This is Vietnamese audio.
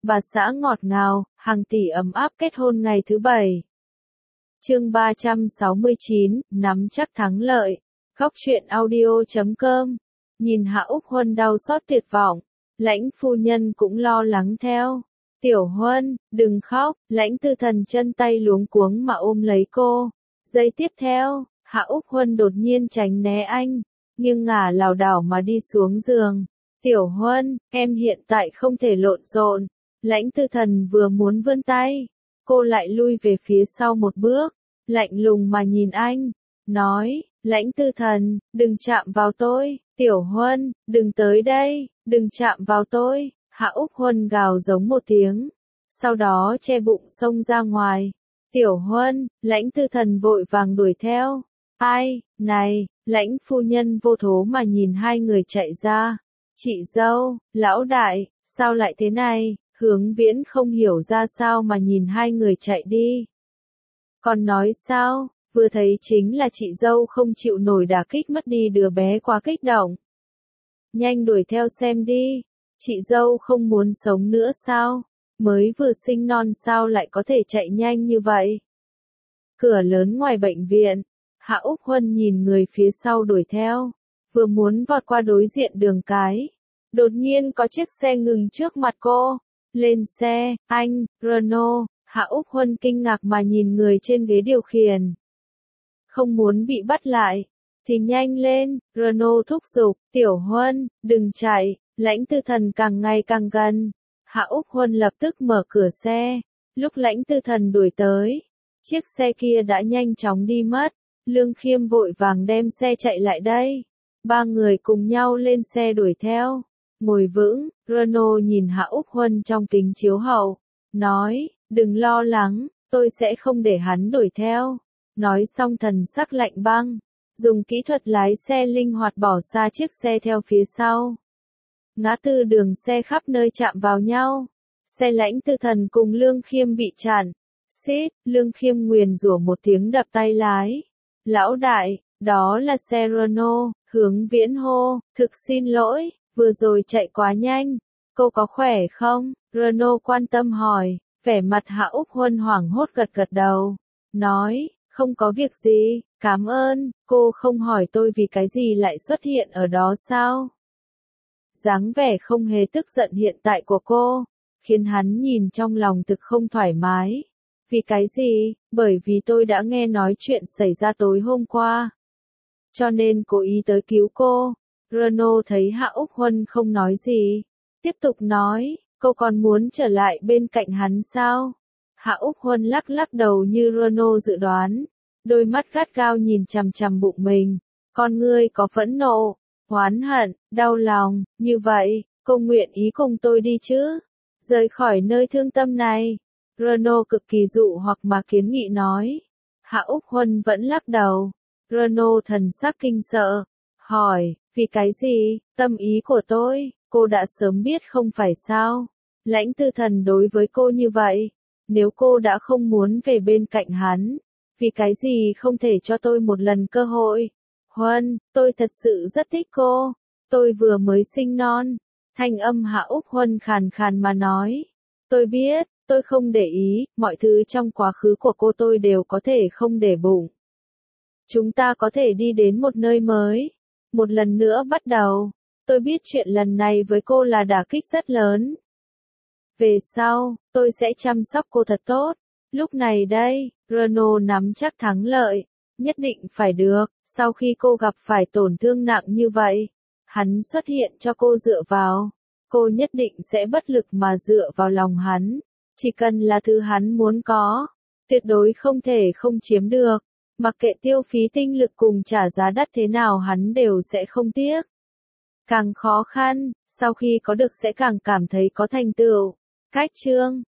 bà xã ngọt ngào, hàng tỷ ấm áp kết hôn ngày thứ 7. Chương 369, nắm chắc thắng lợi. Góc truyện audio.com. Nhìn Hạ Úc Huân đau xót tuyệt vọng, Lãnh phu nhân cũng lo lắng theo. Tiểu Huân, đừng khóc, Lãnh Tư Thần chân tay luống cuống mà ôm lấy cô. Giây tiếp theo, Hạ Úc Huân đột nhiên tránh né anh, nghiêng ngả lảo đảo mà đi xuống giường. Tiểu Huân, em hiện tại không thể lộn xộn. Lãnh Tư Thần vừa muốn vươn tay, cô lại lui về phía sau một bước, lạnh lùng mà nhìn anh, nói, Lãnh Tư Thần, đừng chạm vào tôi. Tiểu Huân, đừng tới đây, đừng chạm vào tôi. Hạ Úc Huân gào giống một tiếng, sau đó che bụng xông ra ngoài. Tiểu Huân, Lãnh Tư Thần vội vàng đuổi theo. Ai, này, Lãnh phu nhân vô thố mà nhìn hai người chạy ra. Chị dâu, lão đại, sao lại thế này? Hướng Viễn không hiểu ra sao mà nhìn hai người chạy đi. Còn nói sao, vừa thấy chính là chị dâu không chịu nổi đả kích mất đi đứa bé quá kích động. Nhanh đuổi theo xem đi, chị dâu không muốn sống nữa sao? Mới vừa sinh non sao lại có thể chạy nhanh như vậy? Cửa lớn ngoài bệnh viện, Hạ Úc Huân nhìn người phía sau đuổi theo, vừa muốn vọt qua đối diện đường cái. Đột nhiên có chiếc xe ngừng trước mặt cô. Lên xe, anh, Renault. Hạ Úc Huân kinh ngạc mà nhìn người trên ghế điều khiển. Không muốn bị bắt lại, thì nhanh lên, Renault thúc giục. Tiểu Huân, đừng chạy. Lãnh Tư Thần càng ngày càng gần. Hạ Úc Huân lập tức mở cửa xe. Lúc Lãnh Tư Thần đuổi tới, chiếc xe kia đã nhanh chóng đi mất. Lương Khiêm vội vàng đem xe chạy lại đây. Ba người cùng nhau lên xe đuổi theo. Ngồi vững, Renault nhìn Hạ Úc Huân trong kính chiếu hậu, nói, đừng lo lắng, tôi sẽ không để hắn đuổi theo. Nói xong thần sắc lạnh băng, dùng kỹ thuật lái xe linh hoạt bỏ xa chiếc xe theo phía sau. Ngã tư đường xe khắp nơi chạm vào nhau. Xe Lãnh Tư Thần cùng Lương Khiêm bị chặn. Xít, Lương Khiêm nguyền rủa một tiếng đập tay lái. Lão đại, đó là xe Renault. Hướng Viễn hô, thực xin lỗi. Vừa rồi chạy quá nhanh, cô có khỏe không? Renault quan tâm hỏi, vẻ mặt Hạ Úc Huân hoảng hốt gật gật đầu, nói, không có việc gì, cảm ơn, cô không hỏi tôi vì cái gì lại xuất hiện ở đó sao? Dáng vẻ không hề tức giận hiện tại của cô, khiến hắn nhìn trong lòng thực không thoải mái. Vì cái gì? Bởi vì tôi đã nghe nói chuyện xảy ra tối hôm qua. Cho nên cố ý tới cứu cô. Renault thấy Hạ Úc Huân không nói gì, tiếp tục nói, cô còn muốn trở lại bên cạnh hắn sao? Hạ Úc Huân lắc lắc đầu như Renault dự đoán, đôi mắt gắt gao nhìn chằm chằm bụng mình, con ngươi có phẫn nộ, oán hận, đau lòng, như vậy, cô nguyện ý cùng tôi đi chứ? Rời khỏi nơi thương tâm này. Renault cực kỳ dụ hoặc mà kiến nghị nói. Hạ Úc Huân vẫn lắc đầu. Renault thần sắc kinh sợ, hỏi, vì cái gì? Tâm ý của tôi, cô đã sớm biết không phải sao? Lãnh Tư Thần đối với cô như vậy, nếu cô đã không muốn về bên cạnh hắn, vì cái gì không thể cho tôi một lần cơ hội? Huân, tôi thật sự rất thích cô, tôi vừa mới sinh non. Thanh âm Hạ Úc Huân khàn khàn mà nói, tôi biết, tôi không để ý, mọi thứ trong quá khứ của cô tôi đều có thể không để bụng. Chúng ta có thể đi đến một nơi mới. Một lần nữa bắt đầu. Tôi biết chuyện lần này với cô là đả kích rất lớn. Về sau, tôi sẽ chăm sóc cô thật tốt. Lúc này đây, Renault nắm chắc thắng lợi. Nhất định phải được, sau khi cô gặp phải tổn thương nặng như vậy. Hắn xuất hiện cho cô dựa vào. Cô nhất định sẽ bất lực mà dựa vào lòng hắn. Chỉ cần là thứ hắn muốn có. Tuyệt đối không thể không chiếm được. Mặc kệ tiêu phí tinh lực cùng trả giá đắt thế nào hắn đều sẽ không tiếc. Càng khó khăn, sau khi có được sẽ càng cảm thấy có thành tựu. Cách chương